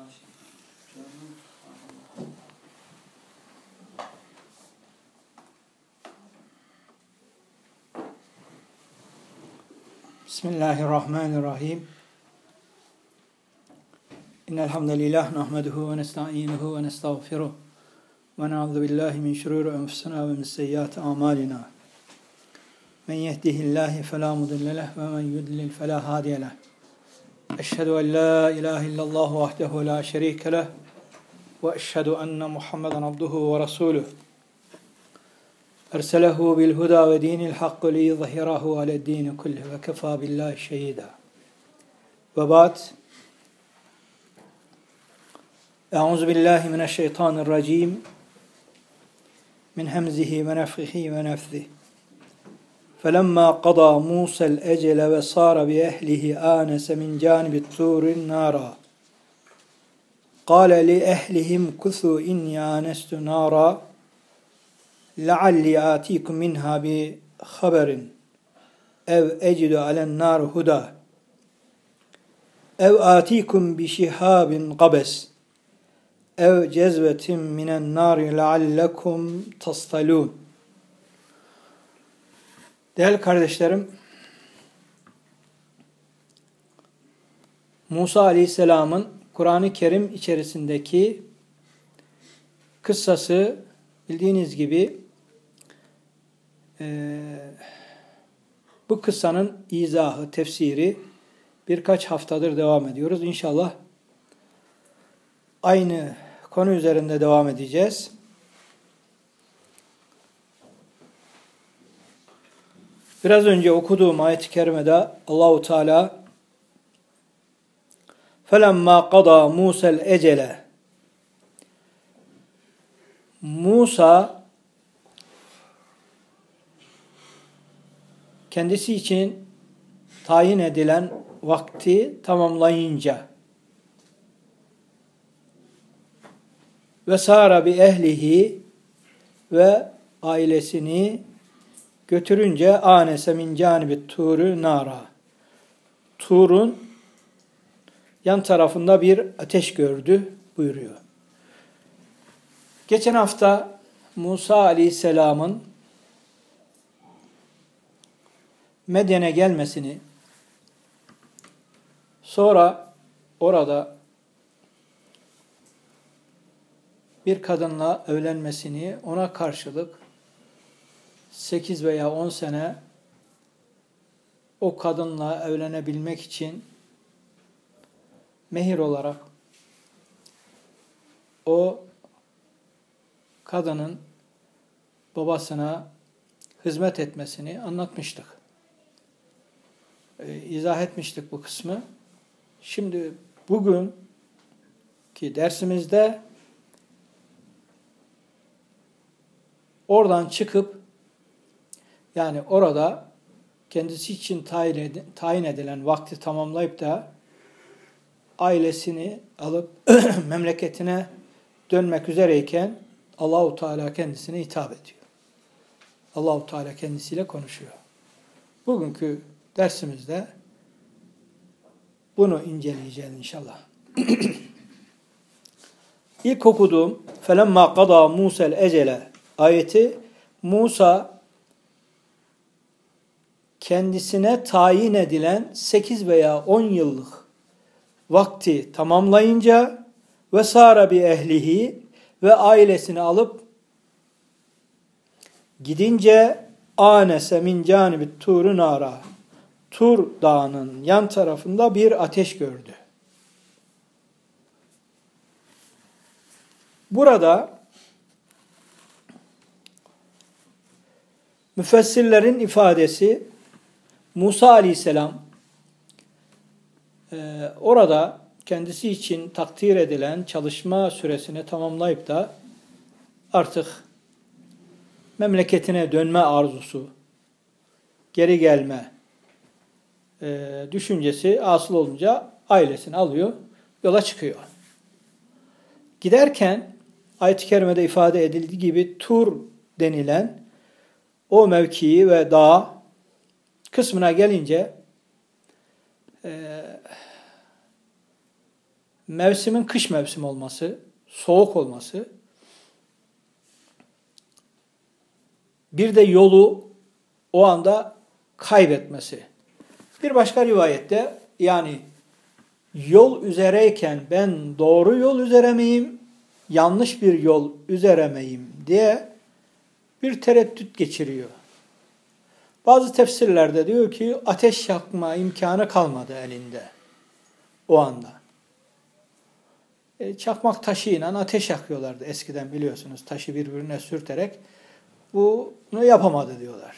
Bismillahirrahmanirrahim. İnnel hamdelellahi nahmeduhu ve nestainuhu ve nestağfiruh. Ve na'udzu billahi min şururi enfusina ve min seyyiati a'malina. Men yehdihillahu fela mudille lehu ve men yudlil fela hadiye lehu. Eşhedü en la ilahe illallah vahdehu la şerike lehu ve eşhedü enne Muhammeden abduhu ve resuluh. Erselehu bil huda ve dinil hakkı li yuzhirahu ale'd-din kullihi ve kefa billahi şehida. Ve ba'd. Euzu billahi mineşşeytanirracim. Min hemzihi ve nefhihi ve nefsihi. Felemma qada Musa'l ecele ve sara bi ehlihi anese min canibit turin nara. Qale li ehlihim kuthu inni anestu nara. لَعَلِّي آتِيكُمْ مِنْهَا بِخَبَرٍ اَوْ اَجِدُ عَلَى النَّارِ هُدًى اَوْ آتِيكُمْ بِشِهَابٍ قَبَسٍ اَوْ جَزْوَةٍ مِنَ النَّارِ لَعَلَّكُمْ تَصْطَلُونَ. Değerli kardeşlerim, Musa Aleyhisselam'ın Kur'an-ı Kerim içerisindeki kıssası bildiğiniz gibi bu kıssanın izahı, tefsiri birkaç haftadır devam ediyoruz. İnşallah aynı konu üzerinde devam edeceğiz. Biraz önce okuduğum ayet-i kerimede Allahu Teala فَلَمَّا قَضَى مُوسَى الْاَجَلَ Musa kendisi için tayin edilen vakti tamamlayınca ve sara bi ehlihi ve ailesini götürünce anese min canibit turu nara. Tur'un yan tarafında bir ateş gördü buyuruyor. Geçen hafta Musa Aleyhisselam'ın Medyen'e gelmesini, sonra orada bir kadınla evlenmesini, ona karşılık 8 veya 10 sene o kadınla evlenebilmek için mehir olarak o kadının babasına hizmet etmesini anlatmıştık. İzah etmiştik bu kısmı. Şimdi bugünkü dersimizde oradan çıkıp yani orada kendisi için tayin edilen vakti tamamlayıp da ailesini alıp memleketine dönmek üzereyken Allahu Teala kendisine hitap ediyor. Allahu Teala kendisiyle konuşuyor. Bugünkü dersimizde bunu inceleyeceğiz inşallah. İlk okuduğum فَلَمَّا قَضَى مُوسَى الْاَجَلَ ayeti Musa kendisine tayin edilen 8 veya 10 yıllık vakti tamamlayınca ve sara bi ehlihi ve ailesini alıp gidince anese min canibit turu nara. Tur dağının yan tarafında bir ateş gördü. Burada müfessirlerin ifadesi Musa Aleyhisselam orada kendisi için takdir edilen çalışma süresini tamamlayıp da artık memleketine dönme arzusu, geri gelme düşüncesi asıl olunca ailesini alıyor, yola çıkıyor. Giderken ayet-i kerimede ifade edildiği gibi Tur denilen o mevkii ve dağ kısmına gelince mevsimin kış mevsimi olması, soğuk olması, bir de yolu o anda kaybetmesi. Bir başka rivayette yani yol üzereyken ben doğru yol üzere miyim, yanlış bir yol üzere miyim diye bir tereddüt geçiriyor. Bazı tefsirlerde diyor ki ateş yakma imkanı kalmadı elinde o anda. Çakmak taşıyla ateş yakıyorlardı eskiden biliyorsunuz. Taşı birbirine sürterek bunu yapamadı diyorlar.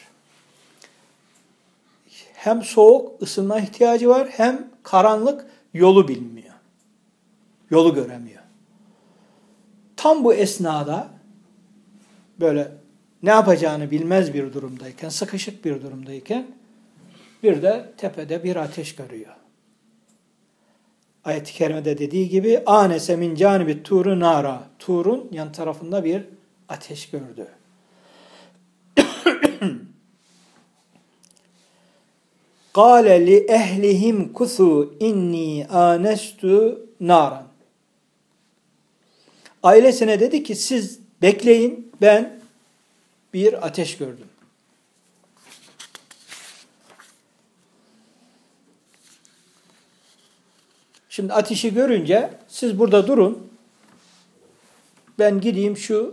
Hem soğuk ısınma ihtiyacı var hem karanlık yolu bilmiyor. Yolu göremiyor. Tam bu esnada böyle ne yapacağını bilmez bir durumdayken, sıkışık bir durumdayken bir de tepede bir ateş görüyor. Ayet-i kerimede dediği gibi anese min canibit turu nara. Turun yan tarafında bir ateş gördü. Kâle li ehlihim kusu inni anestu naran. Ailesine dedi ki siz bekleyin ben bir ateş gördüm. Şimdi ateşi görünce siz burada durun. Ben gideyim şu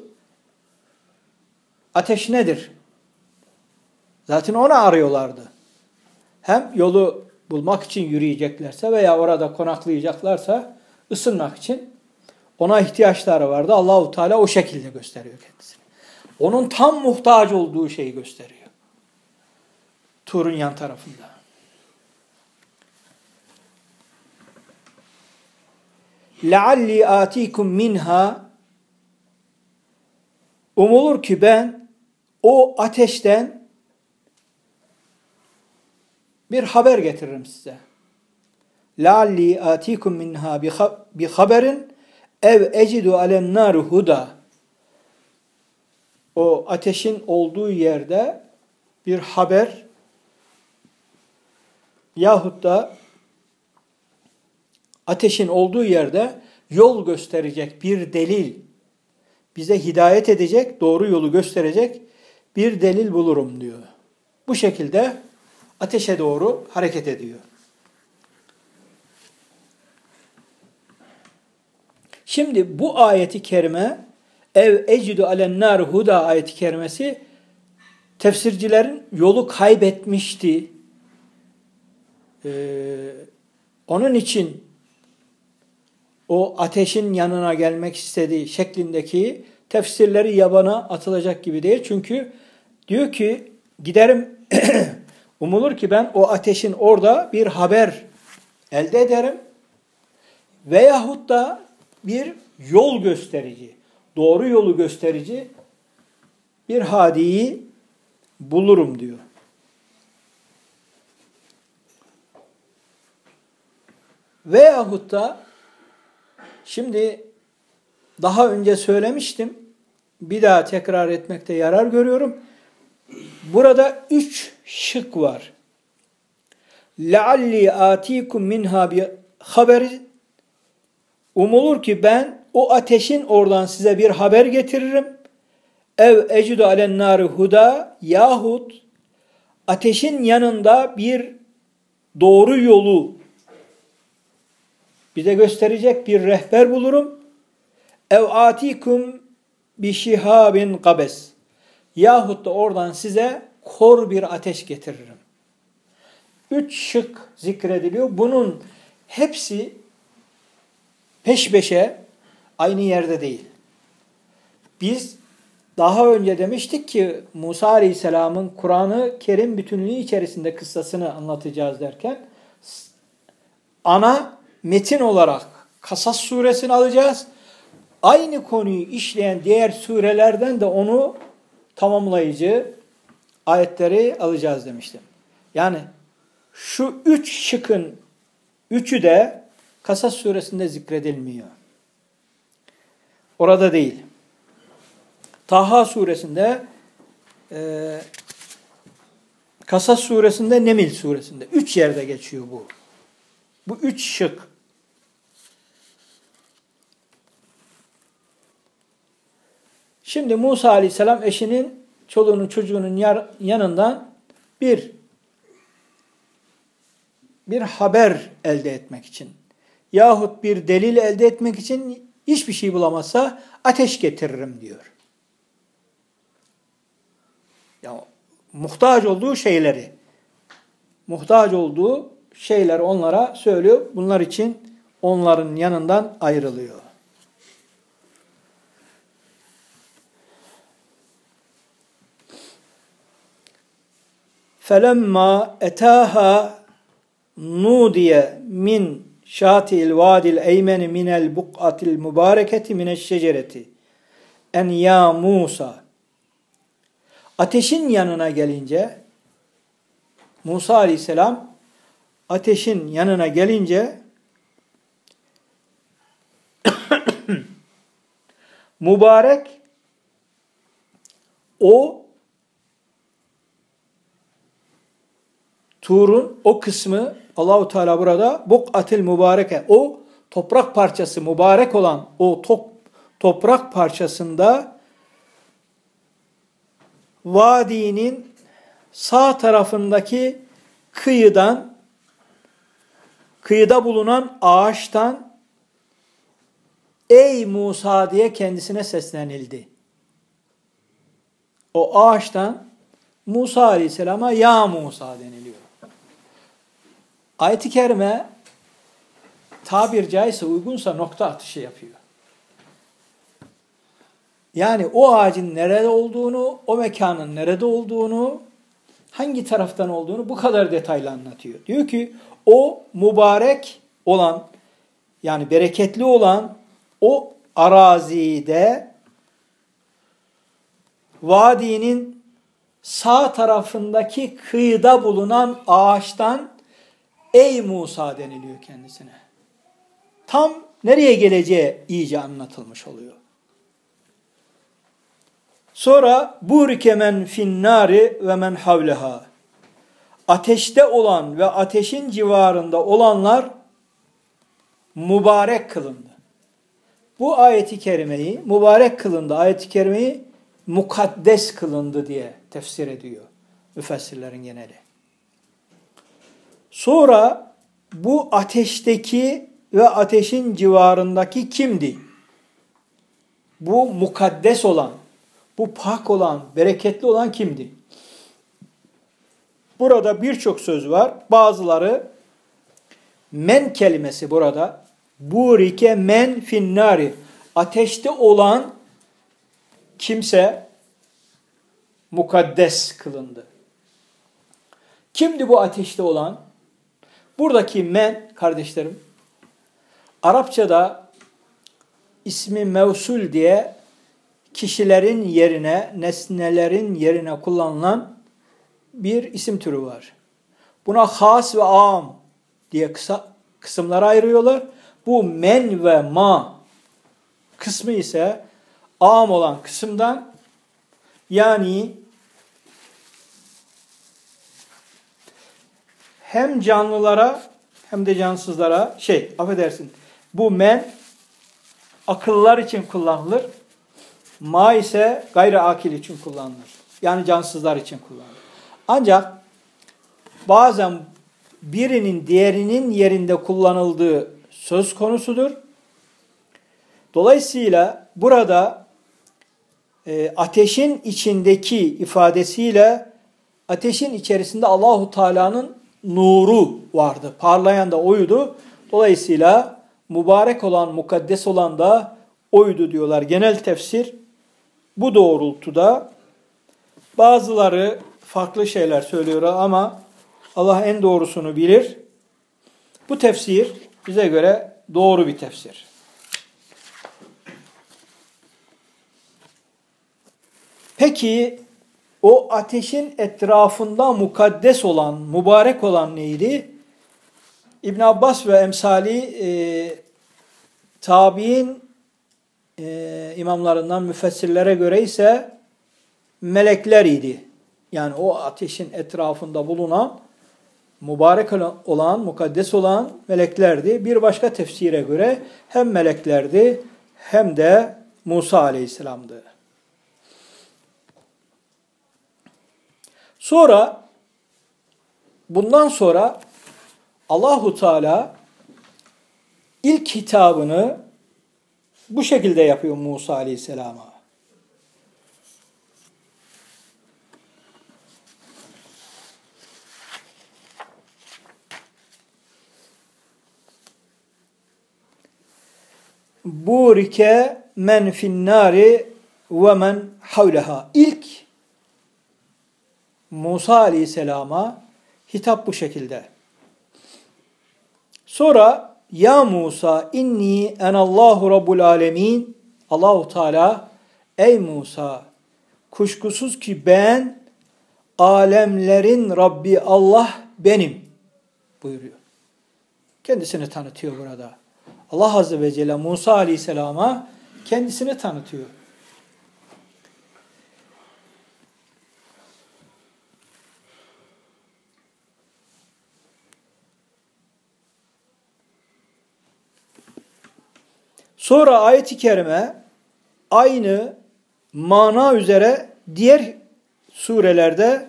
ateş nedir? Zaten onu arıyorlardı. Hem yolu bulmak için yürüyeceklerse veya orada konaklayacaklarsa ısınmak için ona ihtiyaçları vardı. Allahu Teala o şekilde gösteriyor kendisini. Onun tam muhtaç olduğu şeyi gösteriyor. Tur'un yan tarafında. لَعَلِّي آتِيكُمْ minha. Umulur ki ben o ateşten bir haber getiririm size. لَعَلِّي آتِيكُمْ minha bi haberin ev ecidu alen nar huda. O ateşin olduğu yerde bir haber yahut da ateşin olduğu yerde yol gösterecek bir delil, bize hidayet edecek, doğru yolu gösterecek bir delil bulurum diyor. Bu şekilde ateşe doğru hareket ediyor. Şimdi bu ayeti kerime ev ecidu alen nar huda ayeti kerimesi tefsircilerin yolu kaybetmişti. Onun için o ateşin yanına gelmek istediği şeklindeki tefsirleri yabana atılacak gibi değil. Çünkü diyor ki giderim umulur ki ben o ateşin orada bir haber elde ederim veyahut da bir yol gösterici, doğru yolu gösterici bir hadiyi bulurum diyor. Veyahut da şimdi daha önce söylemiştim, bir daha tekrar etmekte yarar görüyorum. Burada 3 şık var. لَعَلِّي آتِيكُمْ minha bi haberi. Umulur ki ben o ateşin oradan size bir haber getiririm. Ev ecidu alen nari huda yahut ateşin yanında bir doğru yolu bize gösterecek bir rehber bulurum. Ev atikum bi şihabin qabes. Yahut da oradan size kor bir ateş getiririm. 3 şık zikrediliyor. Bunun hepsi peş peşe aynı yerde değil. Biz daha önce demiştik ki Musa Aleyhisselam'ın Kur'an-ı Kerim bütünlüğü içerisinde kıssasını anlatacağız derken ana metin olarak Kasas suresini alacağız. Aynı konuyu işleyen diğer surelerden de onu tamamlayıcı ayetleri alacağız demiştim. Yani şu 3 şıkın 3'ü de Kasas suresinde zikredilmiyor. Orada değil. Taha suresinde, Kasas suresinde, Nemil suresinde. 3 yerde geçiyor bu. Bu 3 şık. Şimdi Musa aleyhisselam eşinin, çoluğunun, çocuğunun yanından bir haber elde etmek için yahut bir delil elde etmek için hiçbir şey bulamazsa ateş getiririm diyor. Ya, muhtaç olduğu şeyleri onlara söylüyor. Bunlar için onların yanından ayrılıyor. فَلَمَّا اَتَاهَا نُودِيَ مِنْ شَاتِئِ الْوَادِ الْاَيْمَنِ مِنَ الْبُقْعَةِ الْمُبَارَكَةِ مِنَ الشَّجَرَةِ اَنْ يَا مُوسَى. Ateşin yanına gelince, Musa aleyhisselam ateşin yanına gelince mübarek o Tur'un o kısmı, Allahu Teala burada buk'atil mübareke, o toprak parçası, mübarek olan o toprak parçasında vadinin sağ tarafındaki kıyıda bulunan ağaçtan ey Musa diye kendisine seslenildi. O ağaçtan Musa aleyhisselama ya Musa deniliyor. Ayet-i kerime tabir caizse uygunsa nokta atışı yapıyor. Yani o ağacın nerede olduğunu, o mekanın nerede olduğunu, hangi taraftan olduğunu bu kadar detaylı anlatıyor. Diyor ki o mübarek olan, yani bereketli olan o arazide vadinin sağ tarafındaki kıyıda bulunan ağaçtan ey Musa deniliyor kendisine. Tam nereye geleceği iyice anlatılmış oluyor. Sonra burike men finnari ve men havleha. Ateşte olan ve ateşin civarında olanlar mübarek kılındı. Bu ayeti kerimeyi, mübarek kılındı ayeti kerimeyi mukaddes kılındı diye tefsir ediyor müfessirlerin geneli. Sonra bu ateşteki ve ateşin civarındaki kimdi? Bu mukaddes olan, bu pak olan, bereketli olan kimdi? Burada birçok söz var. Bazıları men kelimesi burada. Burike men finnari. Ateşte olan kimse mukaddes kılındı. Kimdi bu ateşte olan? Buradaki men kardeşlerim, Arapçada ismi mevsul diye kişilerin yerine, nesnelerin yerine kullanılan bir isim türü var. Buna has ve am diye kısımlara ayırıyorlar. Bu men ve ma kısmı ise am olan kısımdan, yani hem canlılara hem de cansızlara bu men akıllar için kullanılır. Ma ise gayri akil için kullanılır. Yani cansızlar için kullanılır. Ancak bazen birinin diğerinin yerinde kullanıldığı söz konusudur. Dolayısıyla burada ateşin içindeki ifadesiyle ateşin içerisinde Allahu Teala'nın nuru vardı. Parlayan da oydu. Dolayısıyla mübarek olan, mukaddes olan da oydu diyorlar. Genel tefsir bu doğrultuda. Bazıları farklı şeyler söylüyorlar ama Allah en doğrusunu bilir. Bu tefsir bize göre doğru bir tefsir. Peki o ateşin etrafında mukaddes olan, mübarek olan neydi? İbn Abbas ve emsali tabi'in imamlarından müfessirlere göre ise melekler idi. Yani o ateşin etrafında bulunan mübarek olan, mukaddes olan meleklerdi. Bir başka tefsire göre hem meleklerdi hem de Musa aleyhisselamdı. Bundan sonra Allahu Teala ilk hitabını bu şekilde yapıyor Musa Aleyhisselam'a. Burike men finnari ve men havleha. İlk Musa Aleyhisselam'a hitap bu şekilde. Sonra ya Musa inni enallahu rabbul alemin. Allahu Teala ey Musa kuşkusuz ki ben alemlerin Rabbi Allah benim buyuruyor. Kendisini tanıtıyor burada. Allah Azze ve Celle Musa Aleyhisselam'a kendisini tanıtıyor. Sonra ayet-i kerime aynı mana üzere diğer surelerde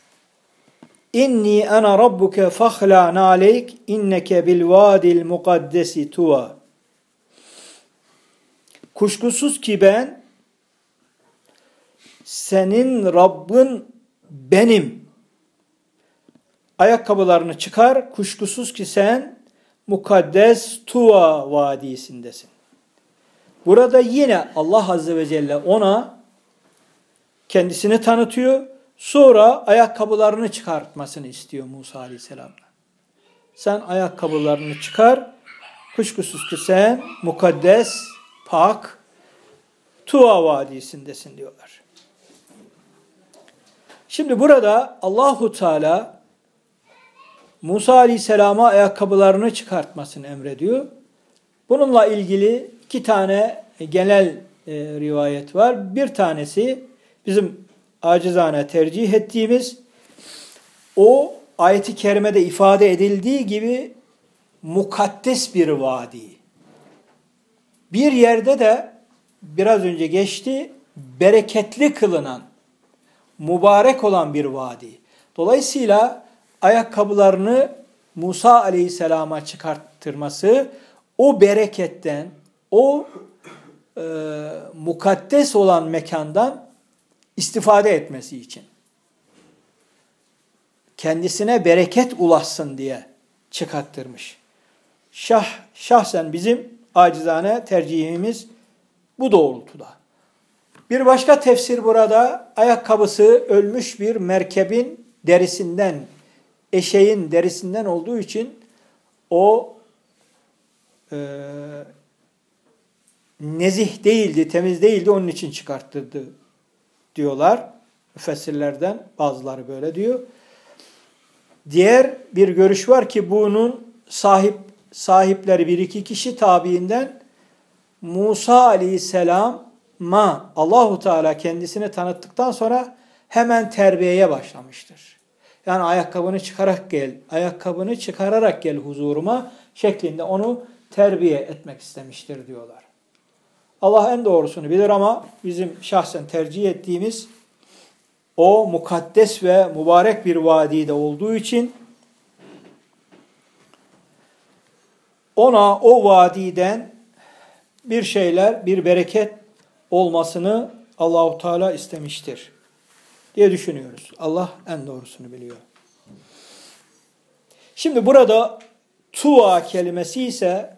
İnni ana rabbuke fahla naleyk inneke bil vadil mukaddesi tuva. Kuşkusuz ki ben senin Rabbin benim. Ayakkabılarını çıkar. Kuşkusuz ki sen mukaddes Tuva vadisindesin. Burada yine Allah Azze ve Celle ona kendisini tanıtıyor. Sonra ayakkabılarını çıkartmasını istiyor Musa Aleyhisselam'la. Sen ayakkabılarını çıkar. Kuşkusuz ki sen mukaddes, pak, Tuva vadisindesin diyorlar. Şimdi burada Allahu Teala Musa Aleyhisselam'a ayakkabılarını çıkartmasını emrediyor. Bununla ilgili iki tane genel rivayet var. Bir tanesi bizim acizane tercih ettiğimiz, o ayet-i kerimede ifade edildiği gibi mukaddes bir vadi. Bir yerde de biraz önce geçti, bereketli kılınan, mübarek olan bir vadi. Dolayısıyla ayakkabılarını Musa Aleyhisselam'a çıkarttırması, o bereketten, o mukaddes olan mekandan istifade etmesi için. Kendisine bereket ulaşsın diye çıkarttırmış. Şahsen bizim acizane tercihimiz bu doğrultuda. Bir başka tefsir burada ayakkabısı ölmüş bir merkebin derisinden, eşeğin derisinden olduğu için o nezih değildi, temiz değildi, onun için çıkarttırdı diyorlar. Müfessirlerden bazıları böyle diyor. Diğer bir görüş var ki bunun sahipleri bir iki kişi tabiinden Musa Aleyhisselam'a Allahu Teala kendisini tanıttıktan sonra hemen terbiyeye başlamıştır. Yani ayakkabını çıkararak gel huzuruma şeklinde onu terbiye etmek istemiştir diyorlar. Allah en doğrusunu bilir ama bizim şahsen tercih ettiğimiz o mukaddes ve mübarek bir vadide olduğu için ona o vadiden bir şeyler, bir bereket olmasını Allahu Teala istemiştir diye düşünüyoruz. Allah en doğrusunu biliyor. Şimdi burada tuva kelimesi ise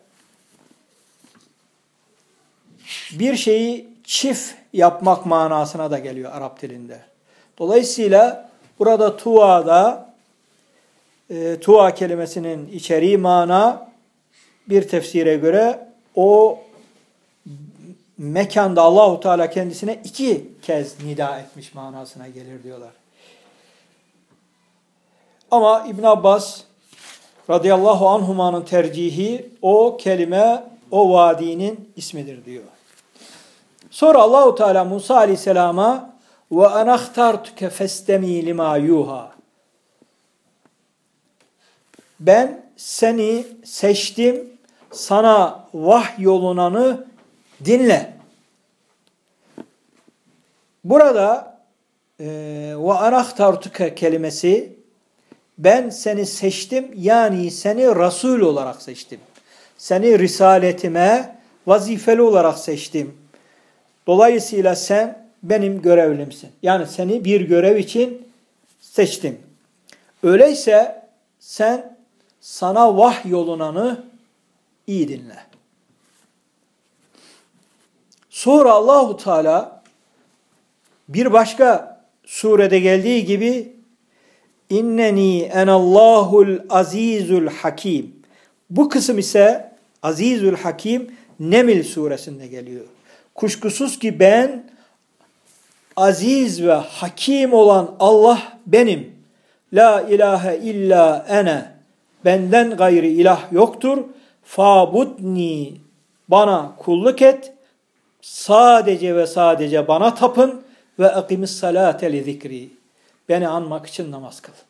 bir şeyi çift yapmak manasına da geliyor Arap dilinde. Dolayısıyla burada tuva kelimesinin içeriği mana bir tefsire göre o mekanda Allahu Teala kendisine iki kez nida etmiş manasına gelir diyorlar. Ama İbn Abbas radıyallahu anhuma'nın tercihi o kelime o vadinin ismidir diyor. Sonra Allahu Teala Musa Aleyhisselam'a ve enahtartuke festemi lima yuha. Ben seni seçtim, sana vahyolunanı dinle. Burada ve anahtartuke kelimesi, ben seni seçtim, yani seni Resul olarak seçtim. Seni risaletime vazifeli olarak seçtim. Dolayısıyla sen benim görevlimsin. Yani seni bir görev için seçtim. Öyleyse sen sana vahyolunanı iyi dinle. Sonra Allahu Teala bir başka surede geldiği gibi İnneni enallahul azizul hakim. Bu kısım ise Azizül Hakim Neml suresinde geliyor. Kuşkusuz ki ben aziz ve hakim olan Allah benim. La ilahe illa ene. Benden gayri ilah yoktur. Fabudni. Bana kulluk et. Sadece ve sadece bana tapın. Ve akimis salate li zikri. Beni anmak için namaz kıl.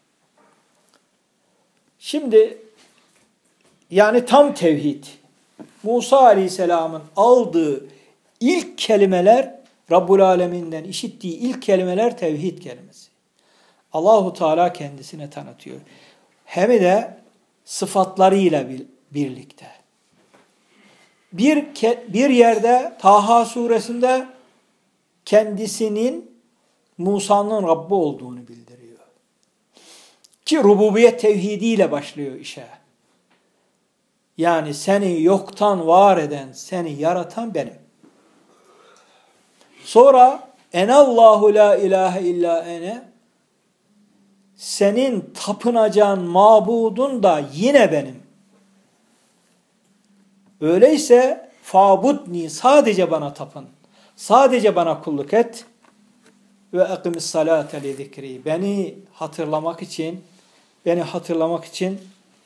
Şimdi yani tam tevhid. Musa Aleyhisselam'ın aldığı ilk kelimeler, Rabbul Alemin'den işittiği ilk kelimeler tevhid kelimesi. Allahu Teala kendisine tanıtıyor. Hem de sıfatlarıyla birlikte. Bir yerde Taha suresinde kendisinin Musa'nın Rabbi olduğunu bildiriyor. Ki rububiyet tevhidiyle başlıyor işe. Yani seni yoktan var eden, seni yaratan benim. Sonra enallahu la ilahe illa ene, senin tapınacağın mabudun da yine benim. Öyleyse fabudni, sadece bana tapın. Sadece bana kulluk et. Ve akimis salate li zikri. Beni hatırlamak için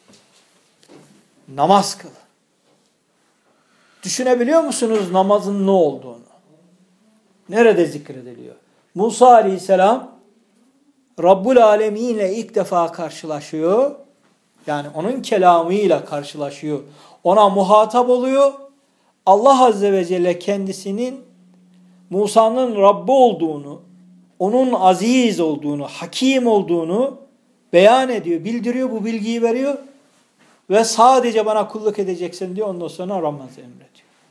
namaz kıl. Düşünebiliyor musunuz namazın ne olduğunu? Nerede zikrediliyor? Musa Aleyhisselam Rabbul Alemin'le ilk defa karşılaşıyor. Yani onun kelamıyla karşılaşıyor. Ona muhatap oluyor. Allah Azze ve Celle kendisinin Musa'nın Rabbi olduğunu, onun aziz olduğunu, hakim olduğunu beyan ediyor, bildiriyor, bu bilgiyi veriyor. Ve sadece bana kulluk edeceksin diyor. Ondan sonra Ramazan'ı emrediyor.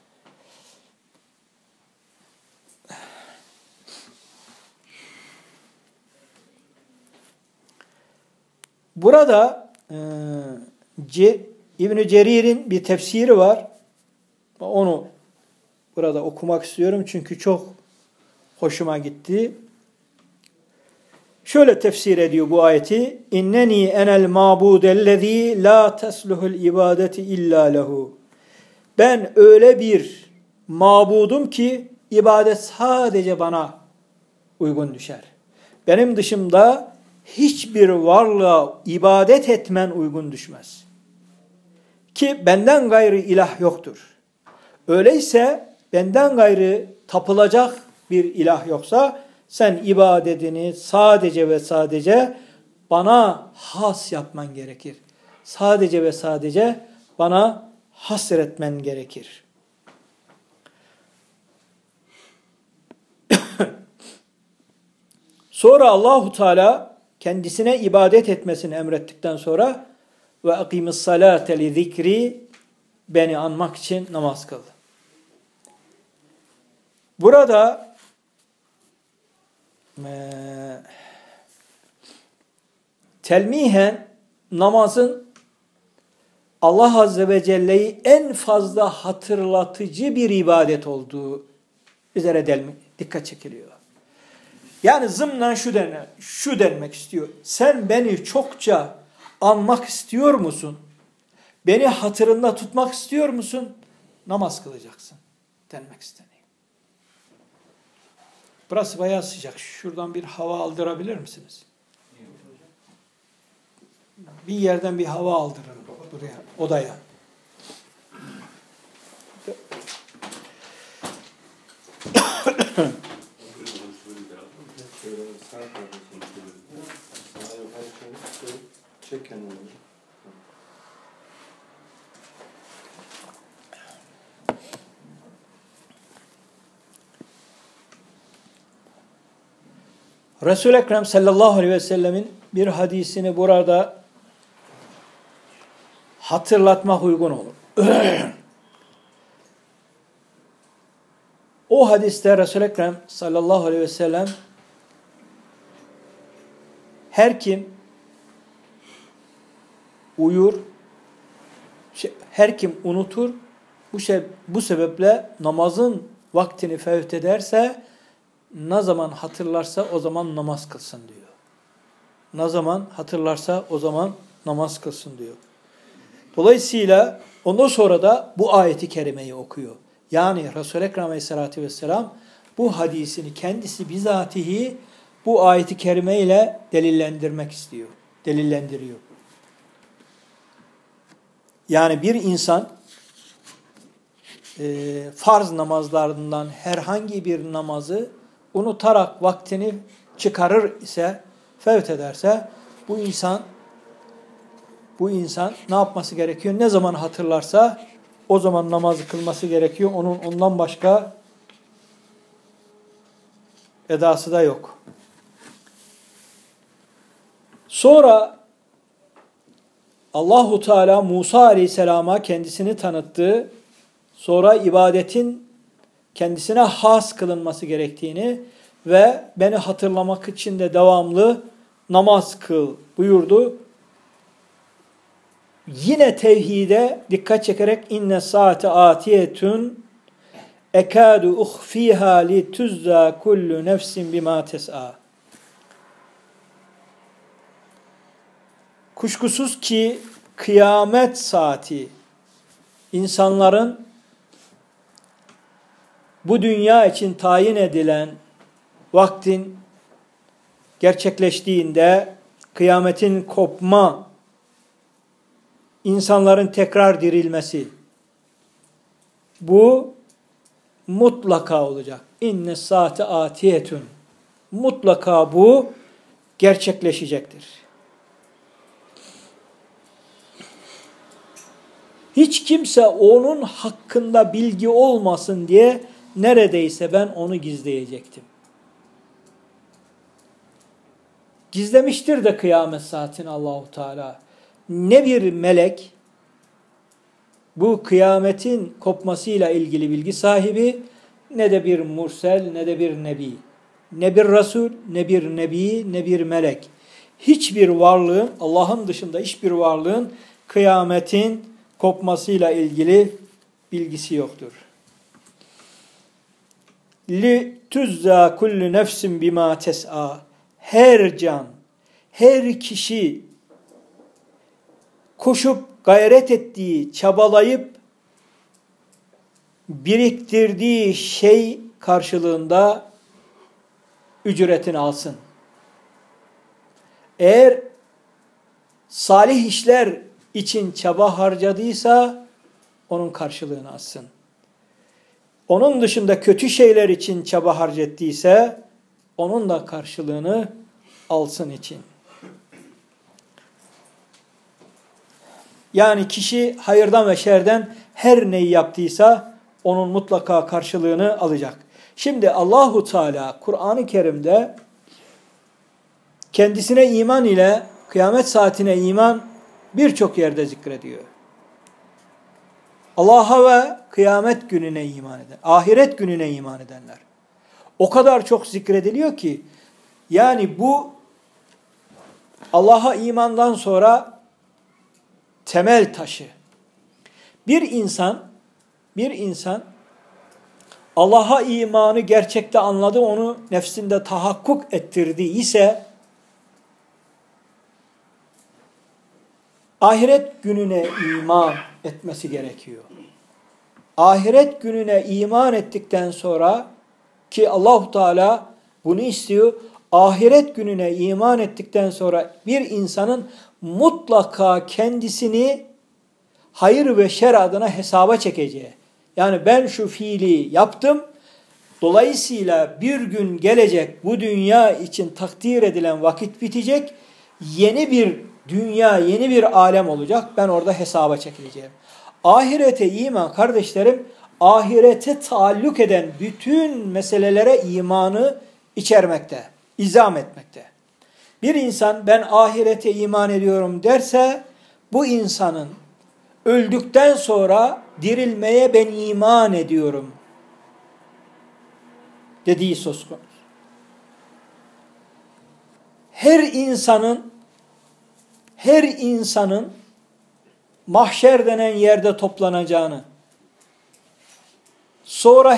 Burada İbn-i Cerir'in bir tefsiri var. Onu burada okumak istiyorum çünkü çok hoşuma gitti. Şöyle tefsir ediyor bu ayeti. İnneni enel mabudellezî la tesluhul ibadeti illa lehu. Ben öyle bir mabudum ki ibadet sadece bana uygun düşer. Benim dışımda hiçbir varlığa ibadet etmen uygun düşmez. Ki benden gayrı ilah yoktur. Öyleyse benden gayrı tapılacak bir ilah yoksa sen ibadetini sadece ve sadece bana has yapman gerekir. Sadece ve sadece bana hasretmen gerekir. Sonra Allahu Teala kendisine ibadet etmesini emrettikten sonra ve akimis salate li zikri, beni anmak için namaz kıl. Burada telmihen namazın Allah Azze ve Celle'yi en fazla hatırlatıcı bir ibadet olduğu üzere dikkat çekiliyor. Yani zımnen şu denmek istiyor. Sen beni çokça anmak istiyor musun? Beni hatırında tutmak istiyor musun? Namaz kılacaksın denmek isteniyor. Burası bayağı sıcak. Şuradan bir hava aldırabilir misiniz? Bir yerden bir hava aldırın buraya, odaya. Resul-i Ekrem sallallahu aleyhi ve sellemin bir hadisini burada hatırlatmak uygun olur. O hadiste Resul-i Ekrem sallallahu aleyhi ve sellem her kim uyur, her kim unutur, bu sebeple namazın vaktini fevt ederse, ne zaman hatırlarsa o zaman namaz kılsın diyor. Ne zaman hatırlarsa o zaman namaz kılsın diyor. Dolayısıyla ondan sonra da bu ayeti kerimeyi okuyor. Yani Resul-i Ekrem aleyhissalatü vesselam bu hadisini kendisi bizatihi bu ayeti kerime ile delillendirmek istiyor. Delillendiriyor. Yani bir insan farz namazlarından herhangi bir namazı unutarak vaktini çıkarır ise, fevt ederse bu insan ne yapması gerekiyor? Ne zaman hatırlarsa o zaman namazı kılması gerekiyor. Ondan başka edası da yok. Sonra Allahu Teala Musa Aleyhisselam'a kendisini tanıttı. Sonra ibadetin kendisine has kılınması gerektiğini ve beni hatırlamak için de devamlı namaz kıl buyurdu. Yine tevhide dikkat çekerek inne saate atiyetun ekadu uhfiha li tuzza kullu nefsin bima tes'a. Kuşkusuz ki kıyamet saati insanların bu dünya için tayin edilen vaktin gerçekleştiğinde, kıyametin kopma, insanların tekrar dirilmesi, bu mutlaka olacak. İnne saate atiyetun. Mutlaka bu gerçekleşecektir. Hiç kimse onun hakkında bilgi olmasın diye neredeyse ben onu gizleyecektim. Gizlemiştir de kıyamet saatini Allahu Teala. Ne bir melek bu kıyametin kopmasıyla ilgili bilgi sahibi, ne de bir mursel, ne de bir nebi. Ne bir Resul, ne bir nebi, ne bir melek. Hiçbir varlığın, Allah'ın dışında hiçbir varlığın kıyametin kopmasıyla ilgili bilgisi yoktur. Li tuzza kullu nefsin bima tes'a. Her can, her kişi koşup gayret ettiği, çabalayıp biriktirdiği şey karşılığında ücretini alsın. Eğer salih işler için çaba harcadıysa onun karşılığını alsın. Onun dışında kötü şeyler için çaba harcattıysa onun da karşılığını alsın için. Yani kişi hayırdan ve şerden her neyi yaptıysa onun mutlaka karşılığını alacak. Şimdi Allahu Teala Kur'an-ı Kerim'de kendisine iman ile kıyamet saatine iman birçok yerde zikrediyor. Allah'a ve kıyamet gününe iman eden, ahiret gününe iman edenler. O kadar çok zikrediliyor ki, yani bu Allah'a imandan sonra temel taşı. Bir insan Allah'a imanı gerçekte anladı, onu nefsinde tahakkuk ettirdiyse ahiret gününe iman etmesi gerekiyor. Ahiret gününe iman ettikten sonra ki Allahu Teala bunu istiyor. Ahiret gününe iman ettikten sonra bir insanın mutlaka kendisini hayır ve şer adına hesaba çekeceği. Yani ben şu fiili yaptım. Dolayısıyla bir gün gelecek, bu dünya için takdir edilen vakit bitecek. Yeni bir dünya, yeni bir alem olacak. Ben orada hesaba çekileceğim. Ahirete iman kardeşlerim, ahirete taalluk eden bütün meselelere imanı içermekte. izam etmekte. Bir insan ben ahirete iman ediyorum derse bu insanın öldükten sonra dirilmeye ben iman ediyorum dediği söz konusu. Her insanın mahşer denen yerde toplanacağını, sonra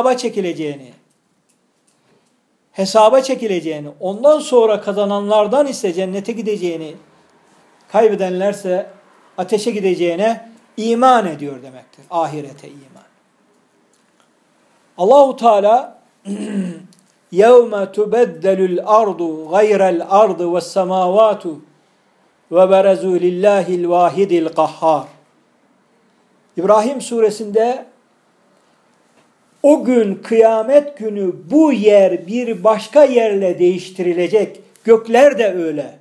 hesaba çekileceğini, ondan sonra kazananlardan ise cennete gideceğini, kaybedenlerse ateşe gideceğine iman ediyor demektir. Ahirete iman. Allahu Teala يَوْمَ تُبَدَّلُ الْأَرْضُ غَيْرَ الْأَرْضِ وَالسَّمَاوَاتُ وَبَرَزُوا لِلّٰهِ الْوَاحِدِ الْقَحَّارِ İbrahim suresinde o gün, kıyamet günü bu yer bir başka yerle değiştirilecek. Gökler de öyle.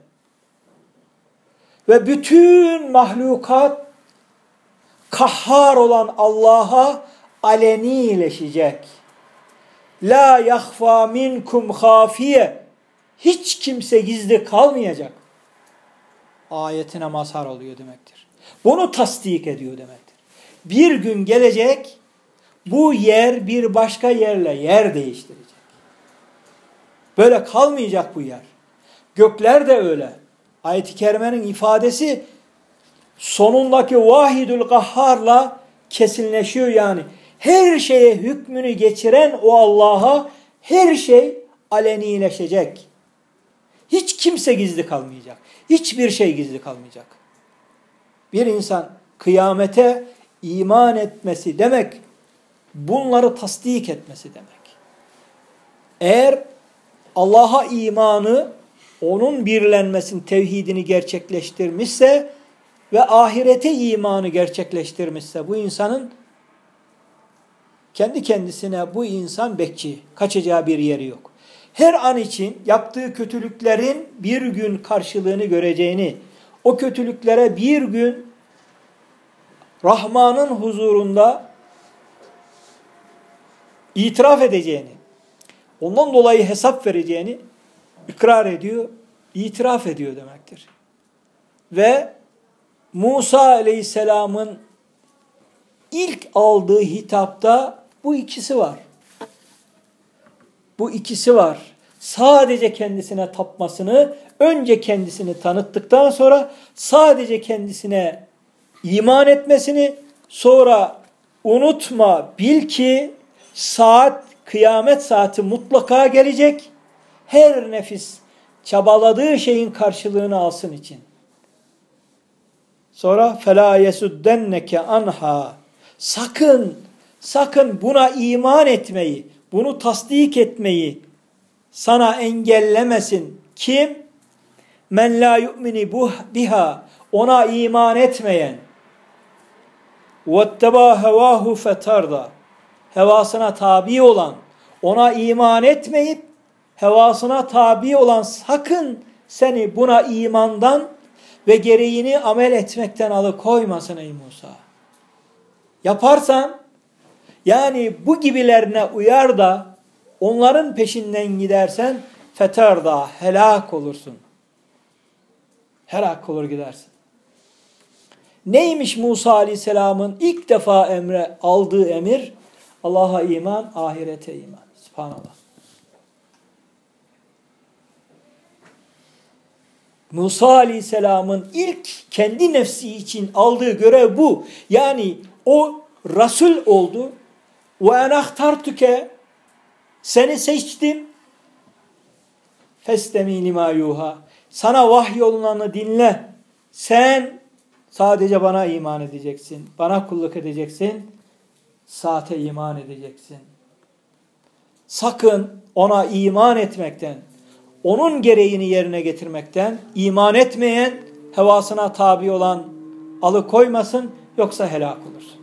Ve bütün mahlukat kahhar olan Allah'a alenileşecek. La yahfa minkum hafiye. Hiç kimse gizli kalmayacak. Ayetine mazhar oluyor demektir. Bunu tasdik ediyor demektir. Bir gün gelecek, bu yer bir başka yerle yer değiştirecek. Böyle kalmayacak bu yer. Gökler de öyle. Ayet-i kerimenin ifadesi sonundaki vahidül kahharla kesinleşiyor yani. Her şeye hükmünü geçiren o Allah'a her şey alenileşecek. Hiç kimse gizli kalmayacak. Hiçbir şey gizli kalmayacak. Bir insan kıyamete iman etmesi demek, bunları tasdik etmesi demek. Eğer Allah'a imanı, onun birlenmesini, tevhidini gerçekleştirmişse ve ahirete imanı gerçekleştirmişse bu insanın kendi kendisine bu insan bekçi, kaçacağı bir yeri yok. Her an için yaptığı kötülüklerin bir gün karşılığını göreceğini, o kötülüklere bir gün Rahman'ın huzurunda itiraf edeceğini, ondan dolayı hesap vereceğini ikrar ediyor, itiraf ediyor demektir. Ve Musa Aleyhisselam'ın ilk aldığı hitapta bu ikisi var. Bu ikisi var. Sadece kendisine tapmasını, önce kendisini tanıttıktan sonra sadece kendisine iman etmesini, sonra unutma, bil ki kıyamet saati mutlaka gelecek. Her nefis çabaladığı şeyin karşılığını alsın için. Sonra فَلَا يَسُدَّنَّكَ anha. Sakın buna iman etmeyi, bunu tasdik etmeyi sana engellemesin. Kim? Men la yu'mini biha. Ona iman etmeyen. وَاتَّبَا هَوَاهُ فَتَرْضَى. Hevasına tabi olan, ona iman etmeyip hevasına tabi olan sakın seni buna imandan ve gereğini amel etmekten alıkoymasın ey Musa. Yaparsan, yani bu gibilerine uyar da onların peşinden gidersen feterda, helak olursun. Helak olur gidersin. Neymiş Musa Aleyhisselam'ın ilk defa aldığı emir? Allah'a iman, ahirete iman. Subhanallah. Musa Aleyhisselam'ın ilk kendi nefsi için aldığı görev bu. Yani o Resul oldu. Ve enahtartuke, seni seçtim. Festemi lima yuha. Sana vahyolunanı dinle. Sen sadece bana iman edeceksin. Bana kulluk edeceksin. Saate iman edeceksin. Sakın ona iman etmekten, onun gereğini yerine getirmekten, iman etmeyen, hevasına tabi olan alıkoymasın, yoksa helak olursun.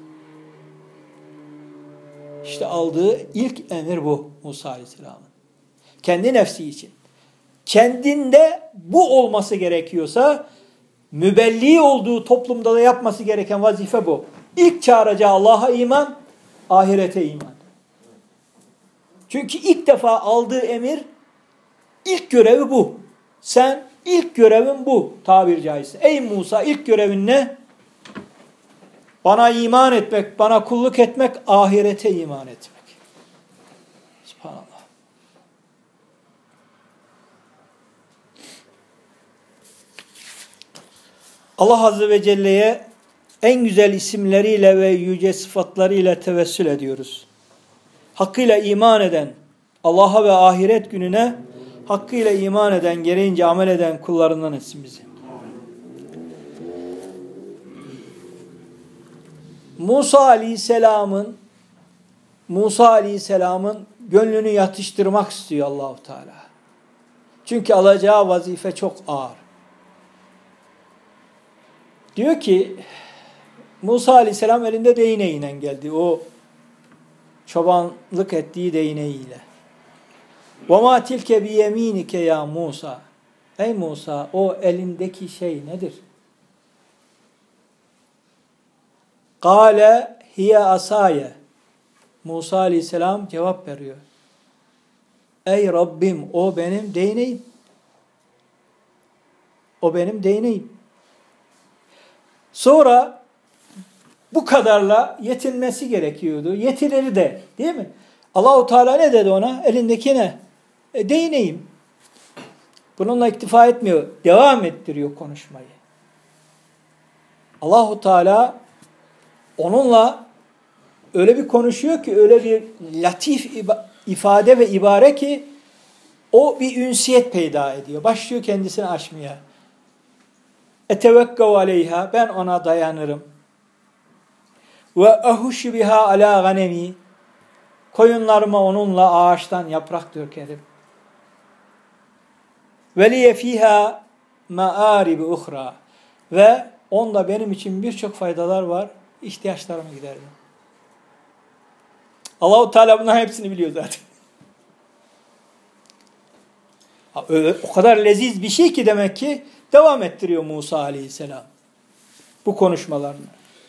İşte aldığı ilk emir bu Musa Aleyhisselam'ın. Kendi nefsi için. Kendinde bu olması gerekiyorsa, mübelli olduğu toplumda da yapması gereken vazife bu. İlk çağıracağı Allah'a iman, ahirete iman. Çünkü ilk defa aldığı emir İlk görevi bu. Sen ilk görevin bu tabiri caizse. Ey Musa, ilk görevin ne? Bana iman etmek, bana kulluk etmek, ahirete iman etmek. Subhanallah. Allah Azze ve Celle'ye en güzel isimleriyle ve yüce sıfatlarıyla tevessül ediyoruz. Hakkıyla iman eden, Allah'a ve ahiret gününe hakkıyla iman eden, gereğince amel eden kullarından etsin bizi. Musa Aleyhisselam'ın gönlünü yatıştırmak istiyor Allahu Teala. Çünkü alacağı vazife çok ağır. Diyor ki Musa Aleyhisselam elinde değneğiyle geldi. O çobanlık ettiği değneğiyle. وَمَا تِلْكَ بِيَم۪ينِكَ ya Musa. Ey Musa, o elindeki şey nedir? قَالَ hiye asaye. Musa Aleyhisselam cevap veriyor. Ey Rabbim, o benim değneğim. O benim değneğim. Sonra bu kadarla yetinmesi gerekiyordu. Yetirir de, değil mi? Allahu Teala ne dedi ona? Elindeki ne? Değneğim. Bununla iktifa etmiyor. Devam ettiriyor konuşmayı. Allahu Teala onunla öyle bir konuşuyor ki, öyle bir latif ifade ve ibare ki o bir ünsiyet peyda ediyor. Başlıyor kendisini aşmaya. Etevekkev aleyha, ben ona dayanırım. Ve ehuşu biha ala ganemi, koyunlarıma onunla ağaçtan yaprak dökerim. Ve liye fiha ma'aribi uhra, ve onda benim için birçok faydalar var, ihtiyaçlarımı giderdim. Allahu Teala bunların hepsini biliyor zaten. O kadar leziz bir şey ki demek ki devam ettiriyor Musa Aleyhisselam bu konuşmalarını.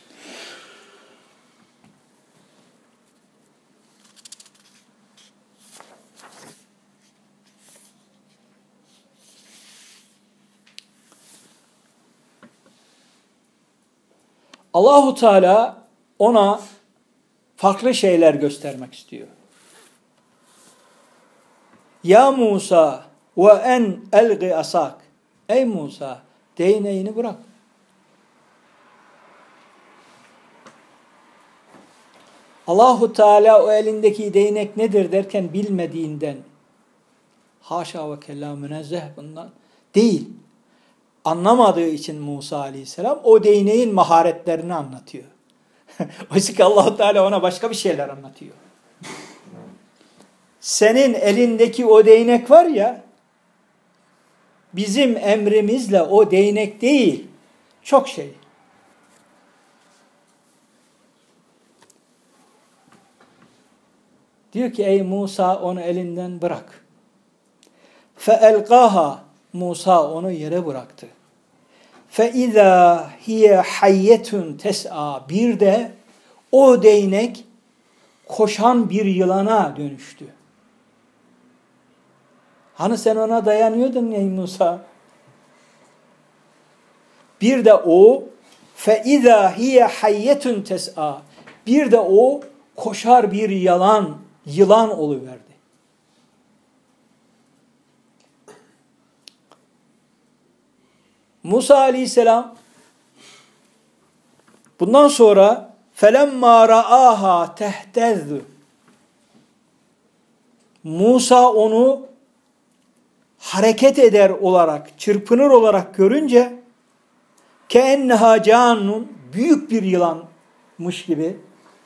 Allahu Teala ona farklı şeyler göstermek istiyor. Ya Musa ve en elgi asak. Ey Musa, değneğini bırak. Allahu Teala o elindeki değnek nedir derken bilmediğinden, haşa ve kella münezzeh bundan değil. Anlamadığı için Musa Aleyhisselam o değneğin maharetlerini anlatıyor. Oysa ki Allah-u Teala ona başka bir şeyler anlatıyor. Senin elindeki o değnek var ya, bizim emrimizle o değnek değil, çok şey. Diyor ki ey Musa, onu elinden bırak. فَاَلْقَاهَا, Musa onu yere bıraktı. فَاِذَا هِيَ حَيَّةٌ تَسْعَى, bir de o değnek koşan bir yılana dönüştü. Hani sen ona dayanıyordun ey Musa? Bir de o فَاِذَا هِيَ حَيَّةٌ تَسْعَى, bir de o koşar bir yılan oluverdi. Musa Aleyhisselam bundan sonra فَلَمَّا رَآهَا تَهْتَذُّ, Musa onu hareket eder olarak, çırpınır olarak görünce كَاَنَّهَا جَانٌ, büyük bir yılanmış gibi,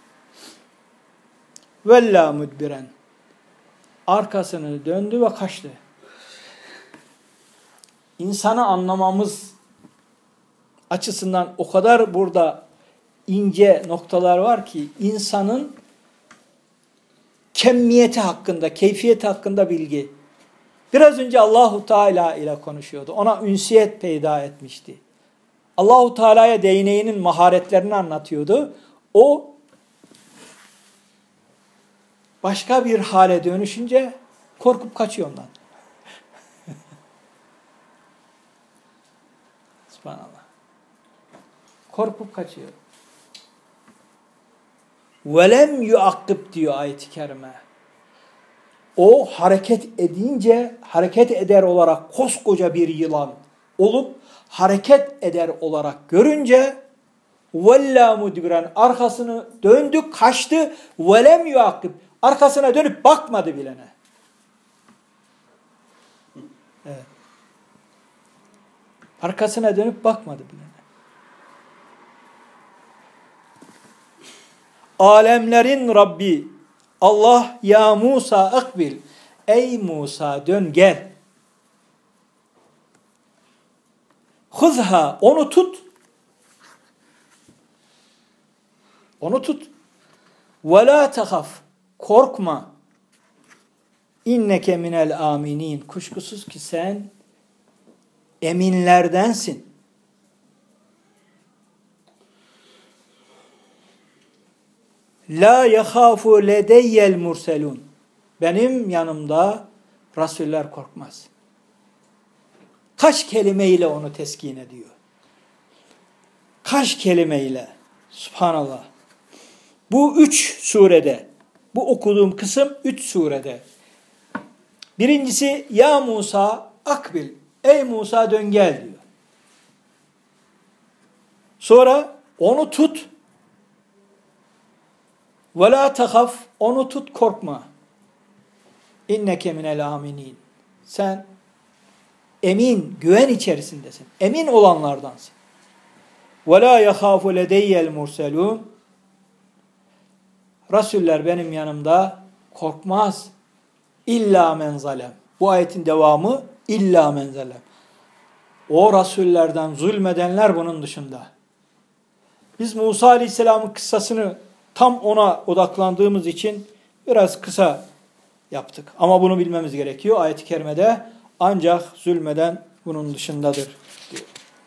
وَلَّا مُدْبِرًا, arkasını döndü ve kaçtı. İnsanı anlamamız açısından o kadar burada ince noktalar var ki insanın kemmiyeti hakkında, keyfiyeti hakkında bilgi. Biraz önce Allahu Teala ile konuşuyordu. Ona ünsiyet peyda etmişti. Allahu Teala'ya değneğinin maharetlerini anlatıyordu. O başka bir hale dönüşünce korkup kaçıyor ondan. Subhanallah. Korkup kaçıyor. Velem yuakkib diyor ayet-i kerime. O hareket edince, hareket eder olarak koskoca bir yılan olup hareket eder olarak görünce vella mudbiren, arkasını döndü, kaçtı. Velem yuakkib, arkasına dönüp bakmadı bilene. Evet. Arkasına dönüp bakmadı bilene. Alemlerin Rabbi Allah, ya Musa akbil, ey Musa dön gel. Huzha, onu tut. Onu tut. Ve la tehaf, korkma. İnneke minel aminin, kuşkusuz ki sen eminlerdensin. La yakhafu ledeyyel murselun. Benim yanımda rasuller korkmaz. Kaç kelimeyle onu teskin ediyor. Kaç kelimeyle. Subhanallah. Bu 3 surede. Bu okuduğum kısım 3 surede. Birincisi ya Musa akbil. Ey Musa dön gel diyor. Sonra onu tut. Ve la tehaf, onu tut, korkma. İnneke minel aminin. Sen emin, güven içerisindesin. Emin olanlardansın. Ve la yekhafu ledeyyel murselun. Rasuller benim yanımda korkmaz. İlla men zalem. Bu ayetin devamı illa men zalem. O rasullerden zulmedenler bunun dışında. Biz Musa Aleyhisselam'ın kıssasını tam ona odaklandığımız için biraz kısa yaptık. Ama bunu bilmemiz gerekiyor. Ayet-i kerimede ancak zulmeden bunun dışındadır diyor.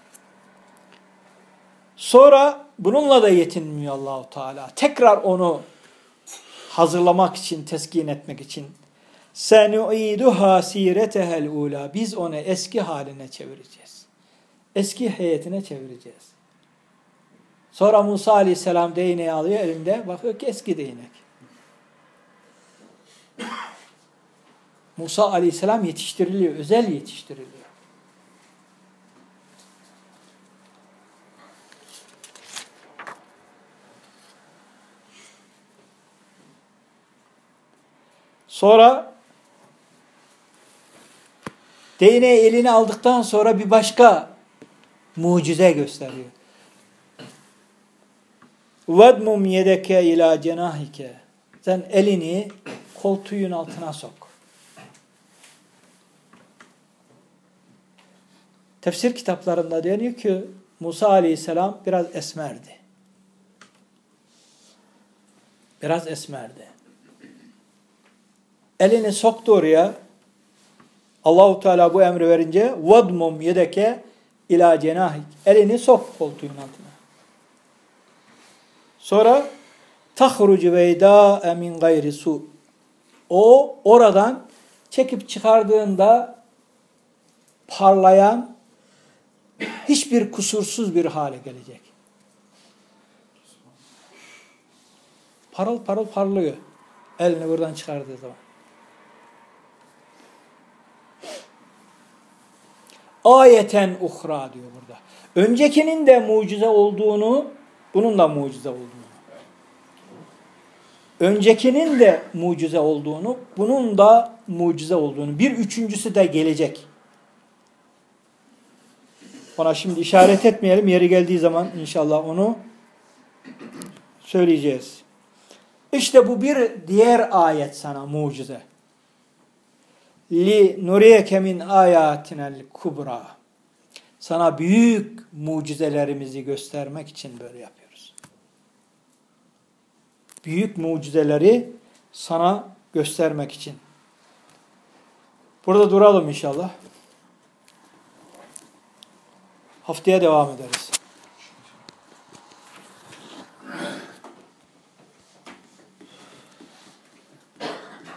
Sonra bununla da yetinmiyor Allahu Teala. Tekrar onu hazırlamak için, teskin etmek için senu'iduha siretehel ula. Biz onu eski haline çevireceğiz. Eski heyetine çevireceğiz. Sonra Musa Aleyhisselam değneği alıyor elinde. Bakıyor ki eski değnek. Musa Aleyhisselam yetiştiriliyor. Özel yetiştiriliyor. Sonra değneği eline aldıktan sonra bir başka mucize gösteriyor. وَدْمُمْ يَدَكَ اِلَى جَنَاهِكَ. Sen elini koltuğun altına sok. Tefsir kitaplarında deniyor ki Musa Aleyhisselam biraz esmerdi. Biraz esmerdi. Elini soktu oraya. Allahu Teala bu emri verince وَدْمُمْ يَدَكَ اِلَى جَنَاهِكَ. Elini sok koltuğun altına. Sonra tahrucu veyda min gayri su. O oradan çekip çıkardığında parlayan, hiçbir kusursuz bir hale gelecek. Parıl parıl parlıyor. Elini buradan çıkardığı zaman. Ayeten uhra diyor burada. Öncekinin de mucize olduğunu, bunun da mucize olduğunu. Öncekinin de mucize olduğunu, bunun da mucize olduğunu. Bir üçüncüsü de gelecek. Ona şimdi işaret etmeyelim. Yeri geldiği zaman inşallah onu söyleyeceğiz. İşte bu bir diğer ayet sana mucize. Li nuriyeke min ayatinel kubra. Sana büyük mucizelerimizi göstermek için böyle yapıyoruz. Büyük mucizeleri sana göstermek için. Burada duralım inşallah. Haftaya devam ederiz.